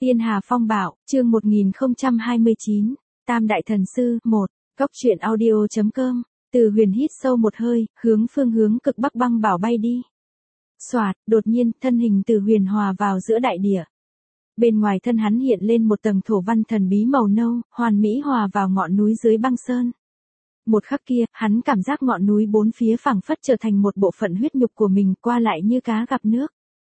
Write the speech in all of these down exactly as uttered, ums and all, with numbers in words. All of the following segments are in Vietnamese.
Tiên Hà Phong Bạo, chương một nghìn không trăm hai mươi chín, Tam Đại Thần Sư, một, Cốc truyện audio.com, Từ Huyền hít sâu một hơi, hướng phương hướng cực bắc băng bảo bay đi. Soạt, đột nhiên, thân hình Từ Huyền hòa vào giữa đại địa. Bên ngoài thân hắn hiện lên một tầng thổ văn thần bí màu nâu, hoàn mỹ hòa vào ngọn núi dưới băng sơn. Một khắc kia, hắn cảm giác ngọn núi bốn phía phảng phất trở thành một bộ phận huyết nhục của mình, qua lại như cá gặp nước.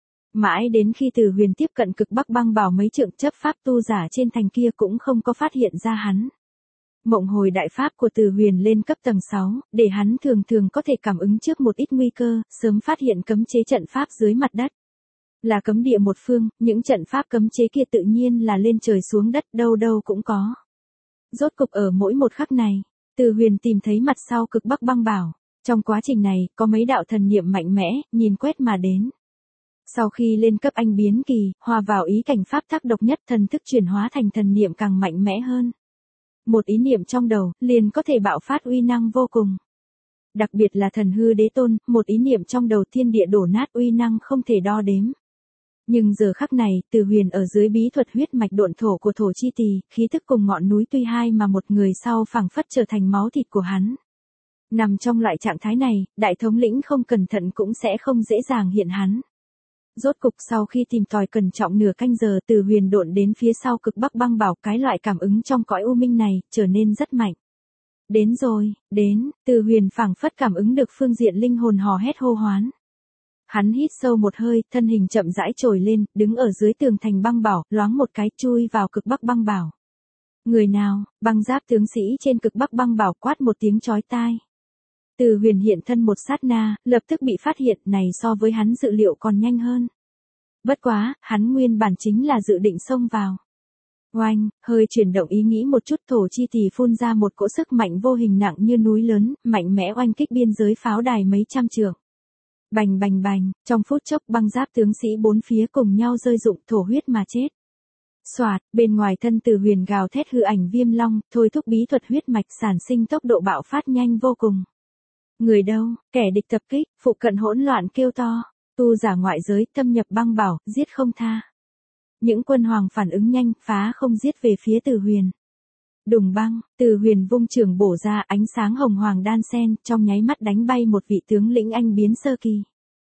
Mãi đến khi Từ Huyền tiếp cận cực bắc băng bảo, mấy trượng chấp pháp tu giả trên thành kia cũng không có phát hiện ra hắn. Mộng hồi đại pháp của Từ Huyền lên cấp tầng sáu, để hắn thường thường có thể cảm ứng trước một ít nguy cơ, sớm phát hiện cấm chế trận pháp dưới mặt đất. Là cấm địa một phương, những trận pháp cấm chế kia tự nhiên là lên trời xuống đất, đâu đâu cũng có. Rốt cục ở mỗi một khắc này, Từ Huyền tìm thấy mặt sau cực bắc băng bảo. Trong quá trình này, có mấy đạo thần niệm mạnh mẽ, nhìn quét mà đến. Sau khi lên cấp anh biến kỳ, hòa vào ý cảnh pháp tắc độc nhất, thần thức chuyển hóa thành thần niệm càng mạnh mẽ hơn. Một ý niệm trong đầu, liền có thể bạo phát uy năng vô cùng. Đặc biệt là thần hư đế tôn, một ý niệm trong đầu thiên địa đổ nát, uy năng không thể đo đếm. Nhưng giờ khắc này, Từ Huyền ở dưới bí thuật huyết mạch độn thổ của thổ chi tỳ, khí thức cùng ngọn núi tuy hai mà một người sau phảng phất trở thành máu thịt của hắn. Nằm trong loại trạng thái này, đại thống lĩnh không cẩn thận cũng sẽ không dễ dàng hiện hắn. Rốt cục sau khi tìm tòi cẩn trọng nửa canh giờ, Từ Huyền độn đến phía sau cực bắc băng bảo, cái loại cảm ứng trong cõi u minh này, trở nên rất mạnh. Đến rồi, đến, Từ Huyền phảng phất cảm ứng được phương diện linh hồn hò hét hô hoán. Hắn hít sâu một hơi, thân hình chậm rãi trồi lên, đứng ở dưới tường thành băng bảo, loáng một cái chui vào cực bắc băng bảo. Người nào? Băng giáp tướng sĩ trên cực bắc băng bảo quát một tiếng chói tai. Từ Huyền hiện thân một sát na, lập tức bị phát hiện, này so với hắn dự liệu còn nhanh hơn. Bất quá, hắn nguyên bản chính là dự định xông vào. Oanh, hơi chuyển động ý nghĩ một chút, thổ chi tỳ phun ra một cỗ sức mạnh vô hình nặng như núi lớn, mạnh mẽ oanh kích biên giới pháo đài mấy trăm trượng. Bành bành bành, trong phút chốc băng giáp tướng sĩ bốn phía cùng nhau rơi rụng, thổ huyết mà chết. Soạt, bên ngoài thân Từ Huyền gào thét hư ảnh viêm long, thôi thúc bí thuật huyết mạch sản sinh tốc độ bạo phát nhanh vô cùng. Người đâu? Kẻ địch tập kích, phụ cận hỗn loạn kêu to, tu giả ngoại giới thâm nhập băng bảo, giết không tha. Những quân hoàng phản ứng nhanh, phá không giết về phía Từ Huyền. Đùng băng, Từ Huyền vung trường bổ ra, ánh sáng hồng hoàng đan xen, trong nháy mắt đánh bay một vị tướng lĩnh anh biến sơ kỳ.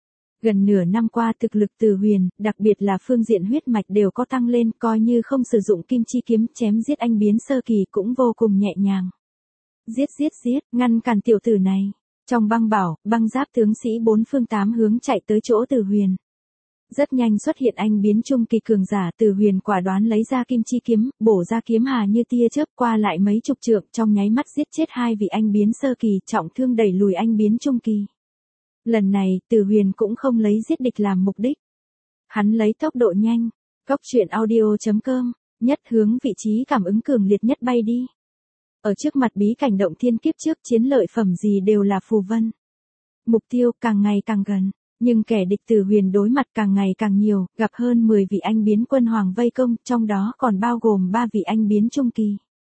Gần nửa năm qua thực lực Từ Huyền, đặc biệt là phương diện huyết mạch đều có tăng lên, coi như không sử dụng kim chi kiếm chém giết anh biến sơ kỳ cũng vô cùng nhẹ nhàng. Giết giết giết, ngăn cản tiểu tử này. Trong băng bảo, băng giáp tướng sĩ bốn phương tám hướng chạy tới chỗ Từ Huyền. Rất nhanh xuất hiện anh biến trung kỳ cường giả, Từ Huyền quả đoán lấy ra kim chi kiếm, bổ ra kiếm hà như tia chớp, qua lại mấy chục trượng, trong nháy mắt giết chết hai vị anh biến sơ kỳ, trọng thương đẩy lùi anh biến trung kỳ. Lần này, Từ Huyền cũng không lấy giết địch làm mục đích. Hắn lấy tốc độ nhanh, Cốc truyện audio.com, nhất hướng vị trí cảm ứng cường liệt nhất bay đi. Ở trước mặt bí cảnh động thiên kiếp trước, chiến lợi phẩm gì đều là phù vân. Mục tiêu càng ngày càng gần, nhưng kẻ địch Từ Huyền đối mặt càng ngày càng nhiều, gặp hơn mười vị anh biến quân hoàng vây công, trong đó còn bao gồm ba vị anh biến trung kỳ.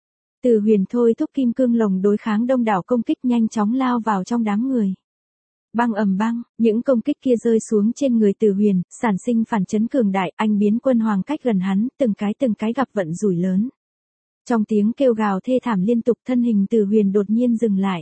Từ Huyền thôi thúc kim cương lồng đối kháng đông đảo công kích, nhanh chóng lao vào trong đám người. Băng ầm băng, những công kích kia rơi xuống trên người Từ Huyền, sản sinh phản chấn cường đại, anh biến quân hoàng cách gần hắn, từng cái từng cái gặp vận rủi lớn. Trong tiếng kêu gào thê thảm liên tục, thân hình Từ Huyền đột nhiên dừng lại.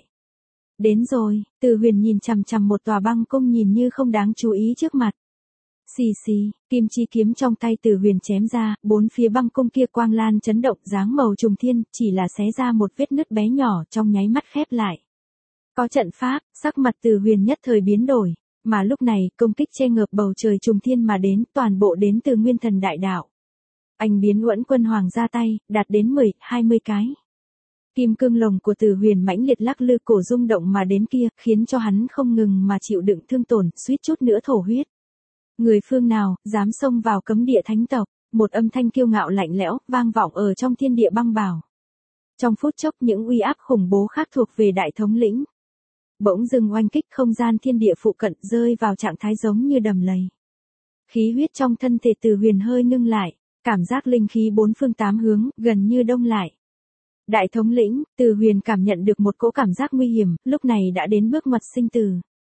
Đến rồi, Từ Huyền nhìn chằm chằm một tòa băng cung nhìn như không đáng chú ý trước mặt. Xì xì, kim chi kiếm trong tay Từ Huyền chém ra, bốn phía băng cung kia quang lan chấn động, dáng màu trùng thiên, chỉ là xé ra một vết nứt bé nhỏ, trong nháy mắt khép lại. Có trận pháp, sắc mặt Từ Huyền nhất thời biến đổi, mà lúc này, công kích che ngợp bầu trời trùng thiên mà đến, toàn bộ đến từ Nguyên Thần Đại Đạo. Anh biến Uẫn quân hoàng ra tay, đạt đến mười, hai mươi cái. Kim cương lồng của Từ Huyền mãnh liệt lắc lư, cổ rung động mà đến kia, khiến cho hắn không ngừng mà chịu đựng thương tổn, suýt chút nữa thổ huyết. Người phương nào, dám xông vào cấm địa thánh tộc, một âm thanh kiêu ngạo lạnh lẽo, vang vọng ở trong thiên địa băng bảo. Trong phút chốc những uy áp khủng bố khác thuộc về đại thống lĩnh. Bỗng dừng oanh kích, không gian thiên địa phụ cận rơi vào trạng thái giống như đầm lầy. Khí huyết trong thân thể Từ Huyền hơi ngưng lại. Cảm giác linh khí bốn phương tám hướng, gần như đông lại. Đại thống lĩnh, Từ Huyền cảm nhận được một cỗ cảm giác nguy hiểm, lúc này đã đến bước ngoặt sinh tử.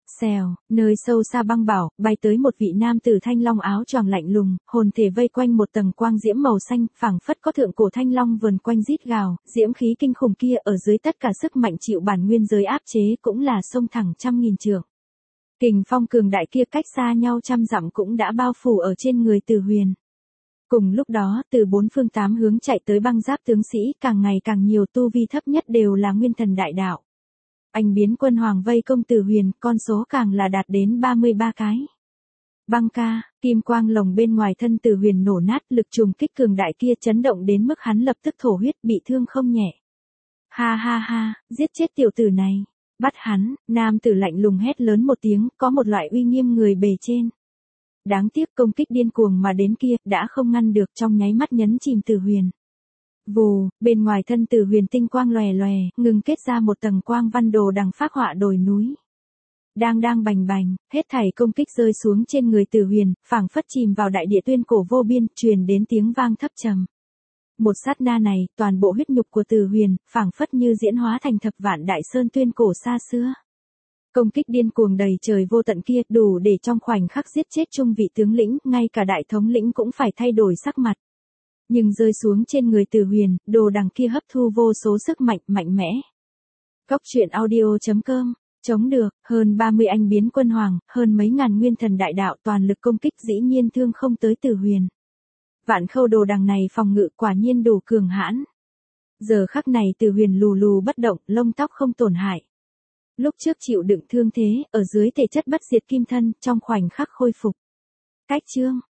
Xèo, nơi sâu xa băng bảo, bay tới một vị nam tử thanh long áo choàng lạnh lùng, hồn thể vây quanh một tầng quang diễm màu xanh, phảng phất có thượng cổ thanh long vần quanh rít gào, diễm khí kinh khủng kia ở dưới tất cả sức mạnh chịu bản nguyên giới áp chế cũng là sông thẳng trăm nghìn trượng. Kình phong cường đại kia cách xa nhau trăm dặm cũng đã bao phủ ở trên người Từ Huyền. Cùng lúc đó, từ bốn phương tám hướng chạy tới băng giáp tướng sĩ, càng ngày càng nhiều, tu vi thấp nhất đều là nguyên thần đại đạo. Anh biến quân hoàng vây công Từ Huyền, con số càng là đạt đến ba mươi ba cái. Băng ca, kim quang lồng bên ngoài thân Từ Huyền nổ nát, lực trùng kích cường đại kia chấn động đến mức hắn lập tức thổ huyết, bị thương không nhẹ. Ha ha ha, giết chết tiểu tử này. Bắt hắn, nam tử lạnh lùng hét lớn một tiếng, có một loại uy nghiêm người bề trên. Đáng tiếc công kích điên cuồng mà đến kia, đã không ngăn được, trong nháy mắt nhấn chìm Từ Huyền. Vù, bên ngoài thân Từ Huyền tinh quang lòe lòe, ngừng kết ra một tầng quang văn đồ đằng phác họa đồi núi. Đang đang bành bành, hết thảy công kích rơi xuống trên người Từ Huyền, phảng phất chìm vào đại địa tuyên cổ vô biên, truyền đến tiếng vang thấp trầm. Một sát na này, toàn bộ huyết nhục của Từ Huyền, phảng phất như diễn hóa thành thập vạn đại sơn tuyên cổ xa xưa. Công kích điên cuồng đầy trời vô tận kia, đủ để trong khoảnh khắc giết chết trung vị tướng lĩnh, ngay cả đại thống lĩnh cũng phải thay đổi sắc mặt. Nhưng rơi xuống trên người Từ Huyền, đồ đằng kia hấp thu vô số sức mạnh, mạnh mẽ. Góc truyện audio chấm com, chống được, hơn ba mươi anh biến quân hoàng, hơn mấy ngàn nguyên thần đại đạo toàn lực công kích dĩ nhiên thương không tới Từ Huyền. Vạn khâu đồ đằng này phòng ngự quả nhiên đủ cường hãn. Giờ khắc này Từ Huyền lù lù bất động, lông tóc không tổn hại. Lúc trước chịu đựng thương thế, ở dưới thể chất bất diệt kim thân, trong khoảnh khắc khôi phục. Cách chương.